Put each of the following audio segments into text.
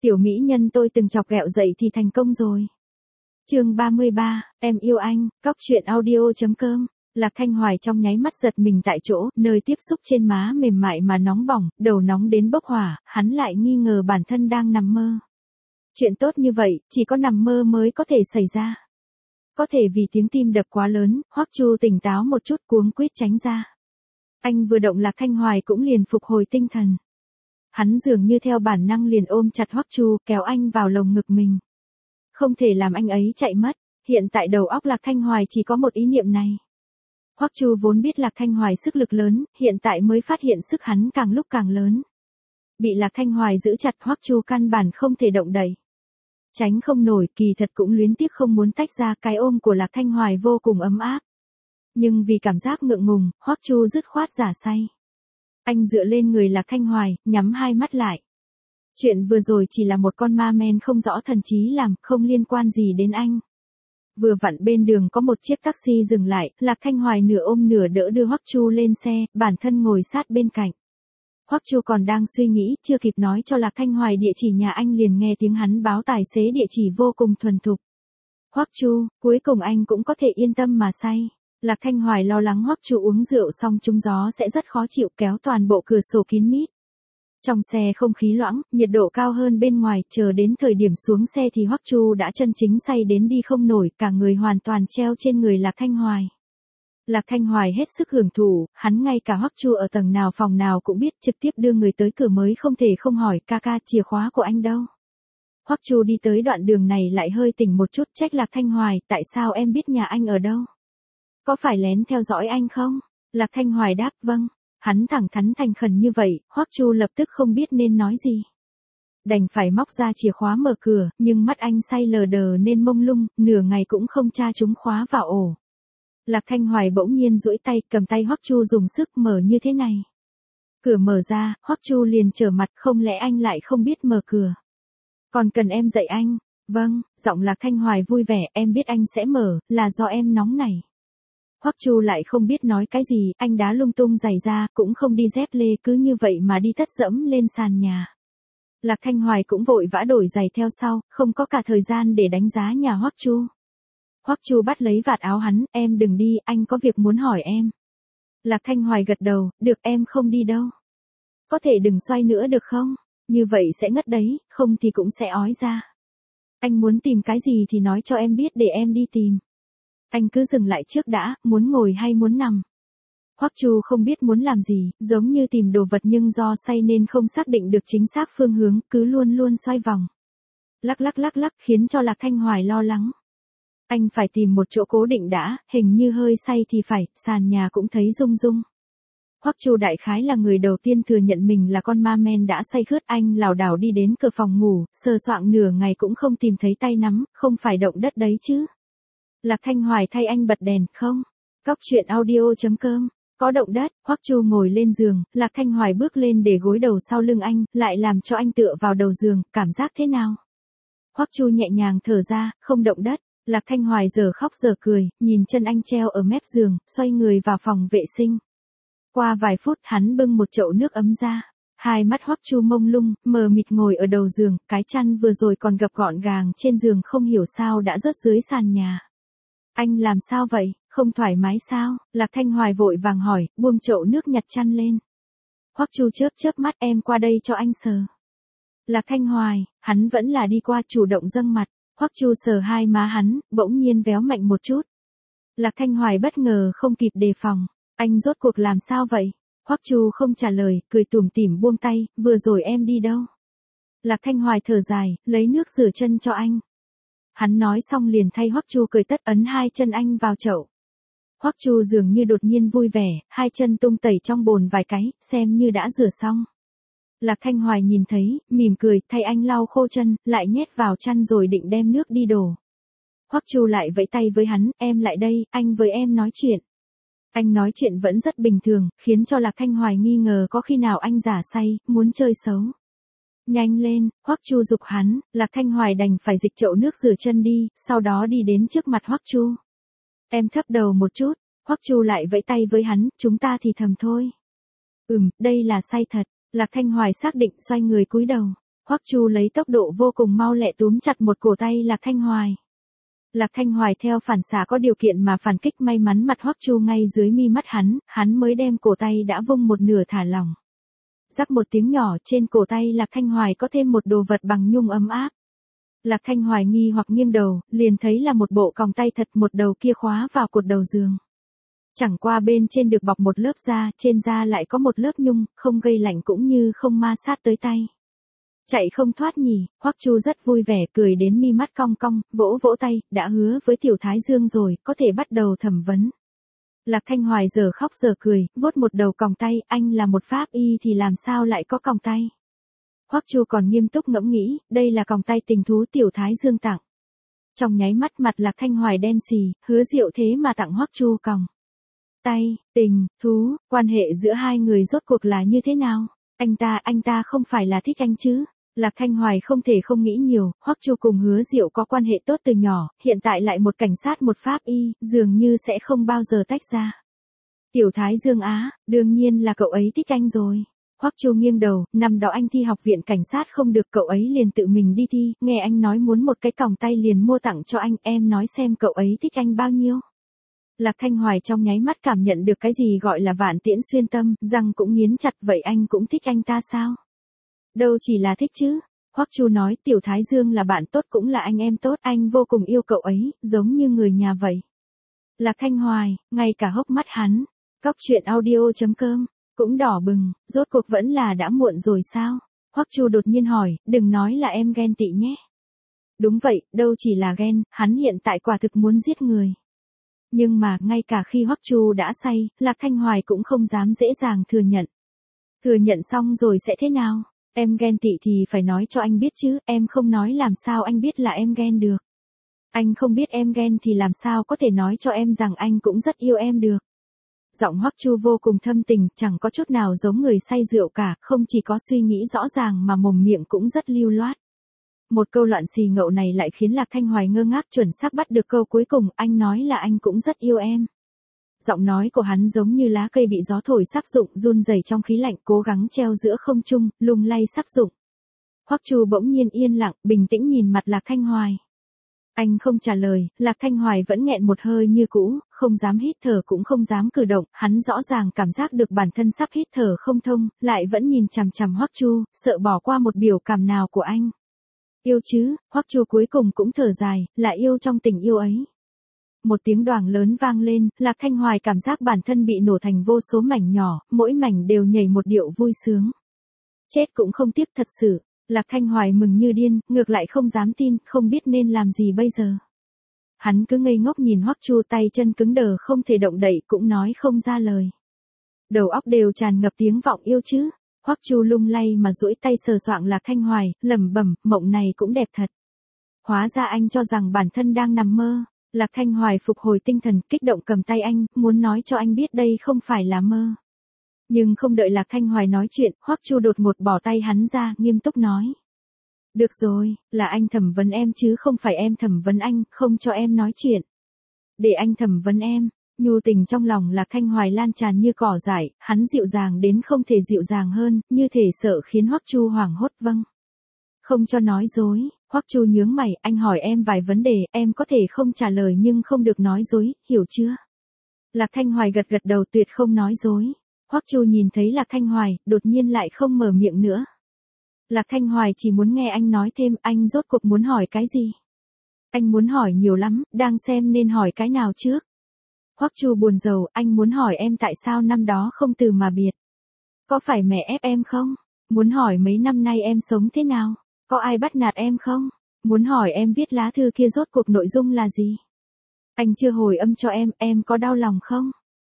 Tiểu mỹ nhân tôi từng chọc ghẹo dậy thì thành công rồi. Chương 33, em yêu anh, cóc truyện audio.com. Lạc Thanh Hoài trong nháy mắt giật mình tại chỗ, nơi tiếp xúc trên má mềm mại mà nóng bỏng, đầu nóng đến bốc hỏa, hắn lại nghi ngờ bản thân đang nằm mơ. Chuyện tốt như vậy, chỉ có nằm mơ mới có thể xảy ra. Có thể vì tiếng tim đập quá lớn, Hoắc Chu tỉnh táo một chút cuống quýt tránh ra. Anh vừa động Lạc Thanh Hoài cũng liền phục hồi tinh thần. Hắn dường như theo bản năng liền ôm chặt Hoắc Chu, kéo anh vào lồng ngực mình. Không thể làm anh ấy chạy mất, hiện tại đầu óc Lạc Thanh Hoài chỉ có một ý niệm này. Hoắc Chu vốn biết Lạc Thanh Hoài sức lực lớn, hiện tại mới phát hiện sức hắn càng lúc càng lớn. Bị Lạc Thanh Hoài giữ chặt Hoắc Chu căn bản không thể động đậy. Tránh không nổi, kỳ thật cũng luyến tiếc không muốn tách ra, cái ôm của Lạc Thanh Hoài vô cùng ấm áp. Nhưng vì cảm giác ngượng ngùng, Hoắc Chu dứt khoát giả say. Anh dựa lên người Lạc Thanh Hoài, nhắm hai mắt lại. Chuyện vừa rồi chỉ là một con ma men không rõ thần trí làm, không liên quan gì đến anh. Vừa vặn bên đường có một chiếc taxi dừng lại, Lạc Thanh Hoài nửa ôm nửa đỡ đưa Hoắc Chu lên xe, bản thân ngồi sát bên cạnh. Hoắc Chu còn đang suy nghĩ, chưa kịp nói cho Lạc Thanh Hoài địa chỉ nhà anh liền nghe tiếng hắn báo tài xế địa chỉ vô cùng thuần thục. Hoắc Chu, cuối cùng anh cũng có thể yên tâm mà say. Lạc Thanh Hoài lo lắng Hoắc Chu uống rượu xong trúng gió sẽ rất khó chịu, kéo toàn bộ cửa sổ kín mít. Trong xe không khí loãng, nhiệt độ cao hơn bên ngoài, chờ đến thời điểm xuống xe thì Hoắc Chu đã chân chính say đến đi không nổi, cả người hoàn toàn treo trên người Lạc Thanh Hoài. Lạc Thanh Hoài hết sức hưởng thụ, hắn ngay cả Hoắc Chu ở tầng nào phòng nào cũng biết, trực tiếp đưa người tới cửa mới không thể không hỏi, ca ca chìa khóa của anh đâu. Hoắc Chu đi tới đoạn đường này lại hơi tỉnh một chút, trách Lạc Thanh Hoài, tại sao em biết nhà anh ở đâu? Có phải lén theo dõi anh không? Lạc Thanh Hoài đáp vâng. Hắn thẳng thắn thành khẩn như vậy, Hoắc Chu lập tức không biết nên nói gì. Đành phải móc ra chìa khóa mở cửa, nhưng mắt anh say lờ đờ nên mông lung, nửa ngày cũng không tra trúng khóa vào ổ. Lạc Thanh Hoài bỗng nhiên duỗi tay, cầm tay Hoắc Chu dùng sức mở như thế này. Cửa mở ra, Hoắc Chu liền trở mặt, không lẽ anh lại không biết mở cửa? Còn cần em dạy anh? Vâng, giọng Lạc Thanh Hoài vui vẻ, em biết anh sẽ mở, là do em nóng này. Hoắc Chu lại không biết nói cái gì, anh đá lung tung giày ra, cũng không đi dép lê, cứ như vậy mà đi tất dẫm lên sàn nhà. Lạc Thanh Hoài cũng vội vã đổi giày theo sau, không có cả thời gian để đánh giá nhà Hoắc Chu. Hoắc Chu bắt lấy vạt áo hắn, em đừng đi, anh có việc muốn hỏi em. Lạc Thanh Hoài gật đầu, được em không đi đâu. Có thể đừng xoay nữa được không? Như vậy sẽ ngất đấy, không thì cũng sẽ ói ra. Anh muốn tìm cái gì thì nói cho em biết để em đi tìm. Anh cứ dừng lại trước đã, muốn ngồi hay muốn nằm? Hoắc Chu không biết muốn làm gì, giống như tìm đồ vật nhưng do say nên không xác định được chính xác phương hướng, cứ luôn luôn xoay vòng. Lắc lắc khiến cho Lạc Thanh Hoài lo lắng. Anh phải tìm một chỗ cố định đã, hình như hơi say thì phải, sàn nhà cũng thấy rung rung. Hoắc Chu đại khái là người đầu tiên thừa nhận mình là con ma men đã say khướt, anh lảo đảo đi đến cửa phòng ngủ, sờ soạng nửa ngày cũng không tìm thấy tay nắm, không phải động đất đấy chứ. Lạc Thanh Hoài thay anh bật đèn, không? Cóc truyện audio.com. Có động đất, Hoắc Chu ngồi lên giường, Lạc Thanh Hoài bước lên để gối đầu sau lưng anh, lại làm cho anh tựa vào đầu giường, cảm giác thế nào? Hoắc Chu nhẹ nhàng thở ra, không động đất. Lạc Thanh Hoài giờ khóc giờ cười, nhìn chân anh treo ở mép giường, xoay người vào phòng vệ sinh. Qua vài phút hắn bưng một chậu nước ấm ra. Hai mắt Hoắc Chu mông lung, mờ mịt ngồi ở đầu giường, cái chăn vừa rồi còn gập gọn gàng trên giường không hiểu sao đã rớt dưới sàn nhà. Anh làm sao vậy, không thoải mái sao? Lạc Thanh Hoài vội vàng hỏi, buông chậu nước nhặt chăn lên. Hoắc Chu chớp mắt, em qua đây cho anh sờ. Lạc Thanh Hoài, hắn vẫn là đi qua chủ động dâng mặt. Hoắc Chu sờ hai má hắn, bỗng nhiên véo mạnh một chút. Lạc Thanh Hoài bất ngờ không kịp đề phòng. Anh rốt cuộc làm sao vậy? Hoắc Chu không trả lời, cười tủm tỉm buông tay, vừa rồi em đi đâu? Lạc Thanh Hoài thở dài, lấy nước rửa chân cho anh. Hắn nói xong liền thay Hoắc Chu cởi tất, ấn hai chân anh vào chậu. Hoắc Chu dường như đột nhiên vui vẻ, hai chân tung tẩy trong bồn vài cái, xem như đã rửa xong. Lạc Thanh Hoài nhìn thấy, mỉm cười, thay anh lau khô chân, lại nhét vào chăn rồi định đem nước đi đổ. Hoắc Chu lại vẫy tay với hắn, em lại đây, anh với em nói chuyện. Anh nói chuyện vẫn rất bình thường, khiến cho Lạc Thanh Hoài nghi ngờ có khi nào anh giả say, muốn chơi xấu. Nhanh lên, Hoắc Chu giục hắn, Lạc Thanh Hoài đành phải dịch chậu nước rửa chân đi, sau đó đi đến trước mặt Hoắc Chu. Em thấp đầu một chút, Hoắc Chu lại vẫy tay với hắn, chúng ta thì thầm thôi. Đây là say thật, Lạc Thanh Hoài xác định xoay người cúi đầu. Hoắc Chu lấy tốc độ vô cùng mau lẹ túm chặt một cổ tay Lạc Thanh Hoài. Lạc Thanh Hoài theo phản xạ có điều kiện mà phản kích, may mắn mặt Hoắc Chu ngay dưới mi mắt hắn mới đem cổ tay đã vung một nửa thả lỏng. Rắc một tiếng nhỏ, trên cổ tay Lạc Thanh Hoài có thêm một đồ vật bằng nhung ấm áp. Lạc Thanh Hoài nghi hoặc nghiêng đầu, liền thấy là một bộ còng tay thật, một đầu kia khóa vào cột đầu giường. Chẳng qua bên trên được bọc một lớp da, trên da lại có một lớp nhung, không gây lạnh cũng như không ma sát tới tay. Chạy không thoát nhỉ, Hoắc Chu rất vui vẻ, cười đến mi mắt cong cong, vỗ vỗ tay, đã hứa với Tiểu Thái Dương rồi, có thể bắt đầu thẩm vấn. Lạc Thanh Hoài giờ khóc giờ cười, vuốt một đầu còng tay, anh là một pháp y thì làm sao lại có còng tay. Hoắc Chu còn nghiêm túc ngẫm nghĩ, đây là còng tay tình thú Tiểu Thái Dương tặng. Trong nháy mắt mặt Lạc Thanh Hoài đen xì, Hứa Diệu thế mà tặng Hoắc Chu còng tay, tình thú, quan hệ giữa hai người rốt cuộc là như thế nào? Anh ta không phải là thích anh chứ? Lạc Thanh Hoài không thể không nghĩ nhiều, Hoắc Chu cùng Hứa Diệu có quan hệ tốt từ nhỏ, hiện tại lại một cảnh sát một pháp y, dường như sẽ không bao giờ tách ra. Tiểu Thái Dương á, đương nhiên là cậu ấy thích anh rồi. Hoắc Chu nghiêng đầu, năm đó anh thi học viện cảnh sát không được, cậu ấy liền tự mình đi thi, nghe anh nói muốn một cái còng tay liền mua tặng cho anh, em nói xem cậu ấy thích anh bao nhiêu. Lạc Thanh Hoài trong nháy mắt cảm nhận được cái gì gọi là vạn tiễn xuyên tâm, răng cũng nghiến chặt, vậy anh cũng thích anh ta sao? Đâu chỉ là thích chứ. Hoắc Chu nói, Tiểu Thái Dương là bạn tốt cũng là anh em tốt, anh vô cùng yêu cậu ấy, giống như người nhà vậy. Lạc Thanh Hoài, ngay cả hốc mắt hắn, Cóc truyện audio.com, cũng đỏ bừng, rốt cuộc vẫn là đã muộn rồi sao? Hoắc Chu đột nhiên hỏi, đừng nói là em ghen tị nhé. Đúng vậy, đâu chỉ là ghen, hắn hiện tại quả thực muốn giết người. Nhưng mà, ngay cả khi Hoắc Chu đã say, Lạc Thanh Hoài cũng không dám dễ dàng thừa nhận. Thừa nhận xong rồi sẽ thế nào? Em ghen tị thì phải nói cho anh biết chứ, em không nói làm sao anh biết là em ghen được. Anh không biết em ghen thì làm sao có thể nói cho em rằng anh cũng rất yêu em được. Giọng Hoắc Chu vô cùng thâm tình, chẳng có chút nào giống người say rượu cả, không chỉ có suy nghĩ rõ ràng mà mồm miệng cũng rất lưu loát. Một câu loạn xì ngậu này lại khiến Lạc Thanh Hoài ngơ ngác, chuẩn xác bắt được câu cuối cùng, anh nói là anh cũng rất yêu em. Giọng nói của hắn giống như lá cây bị gió thổi sắp rụng, run rẩy trong khí lạnh, cố gắng treo giữa không trung, lung lay sắp rụng. Hoắc Chu bỗng nhiên yên lặng, bình tĩnh nhìn mặt Lạc Thanh Hoài. Anh không trả lời, Lạc Thanh Hoài vẫn nghẹn một hơi như cũ, không dám hít thở cũng không dám cử động, hắn rõ ràng cảm giác được bản thân sắp hít thở không thông, lại vẫn nhìn chằm chằm Hoắc Chu, sợ bỏ qua một biểu cảm nào của anh. Yêu chứ, Hoắc Chu cuối cùng cũng thở dài, là yêu trong tình yêu ấy. Một tiếng đoàng lớn vang lên, Lạc Thanh Hoài cảm giác bản thân bị nổ thành vô số mảnh nhỏ, mỗi mảnh đều nhảy một điệu vui sướng. Chết cũng không tiếc thật sự. Lạc Thanh Hoài mừng như điên, ngược lại không dám tin, không biết nên làm gì bây giờ. Hắn cứ ngây ngốc nhìn Hoắc Chu, tay chân cứng đờ không thể động đậy, cũng nói không ra lời. Đầu óc đều tràn ngập tiếng vọng yêu chứ. Hoắc Chu lung lay mà duỗi tay sờ soạng Lạc Thanh Hoài, lẩm bẩm, mộng này cũng đẹp thật. Hóa ra anh cho rằng bản thân đang nằm mơ. Lạc Thanh Hoài phục hồi tinh thần, kích động cầm tay anh, muốn nói cho anh biết đây không phải là mơ. Nhưng không đợi Lạc Thanh Hoài nói chuyện, Hoắc Chu đột ngột bỏ tay hắn ra, nghiêm túc nói. Được rồi, là anh thẩm vấn em chứ không phải em thẩm vấn anh, không cho em nói chuyện. Để anh thẩm vấn em. Nhu tình trong lòng Lạc Thanh Hoài lan tràn như cỏ dại, hắn dịu dàng đến không thể dịu dàng hơn, như thể sợ khiến Hoắc Chu hoảng hốt. Vâng. Không cho nói dối. Hoắc Chu nhướng mày, anh hỏi em vài vấn đề, em có thể không trả lời nhưng không được nói dối, hiểu chưa? Lạc Thanh Hoài gật gật đầu, tuyệt không nói dối. Hoắc Chu nhìn thấy Lạc Thanh Hoài, đột nhiên lại không mở miệng nữa. Lạc Thanh Hoài chỉ muốn nghe anh nói thêm, anh rốt cuộc muốn hỏi cái gì? Anh muốn hỏi nhiều lắm, đang xem nên hỏi cái nào trước. Hoắc Chu buồn rầu, anh muốn hỏi em tại sao năm đó không từ mà biệt. Có phải mẹ ép em không? Muốn hỏi mấy năm nay em sống thế nào? Có ai bắt nạt em không? Muốn hỏi em viết lá thư kia rốt cuộc nội dung là gì? Anh chưa hồi âm cho em có đau lòng không?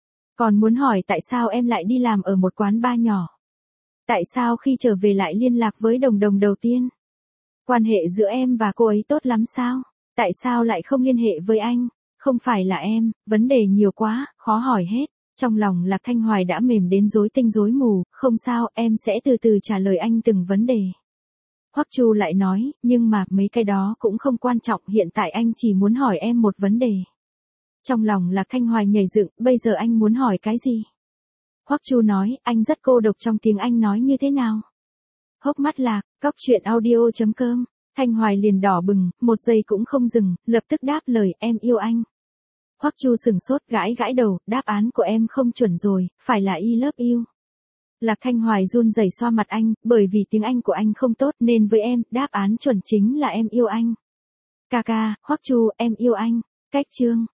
Còn muốn hỏi tại sao em lại đi làm ở một quán bar nhỏ? Tại sao khi trở về lại liên lạc với đồng đồng đầu tiên? Quan hệ giữa em và cô ấy tốt lắm sao? Tại sao lại không liên hệ với anh? Không phải là em, vấn đề nhiều quá, khó hỏi hết. Trong lòng Lạc Thanh Hoài đã mềm đến rối tinh rối mù, không sao, em sẽ từ từ trả lời anh từng vấn đề. Hoắc Chu lại nói, nhưng mà mấy cái đó cũng không quan trọng, hiện tại anh chỉ muốn hỏi em một vấn đề. Trong lòng Lạc Thanh Hoài nhảy dựng, bây giờ anh muốn hỏi cái gì? Hoắc Chu nói, anh rất cô độc, trong tiếng Anh nói như thế nào? Hốc mắt lạc, cóc truyện audio.com. Thanh Hoài liền đỏ bừng, một giây cũng không dừng, lập tức đáp lời, em yêu anh. Hoắc Chu sừng sốt gãi gãi đầu, đáp án của em không chuẩn rồi, phải là I love you. Lạc Thanh Hoài run rẩy xoa mặt anh, bởi vì tiếng Anh của anh không tốt nên với em, đáp án chuẩn chính là em yêu anh. Ca ca, Hoắc Chu, em yêu anh. Cách chương.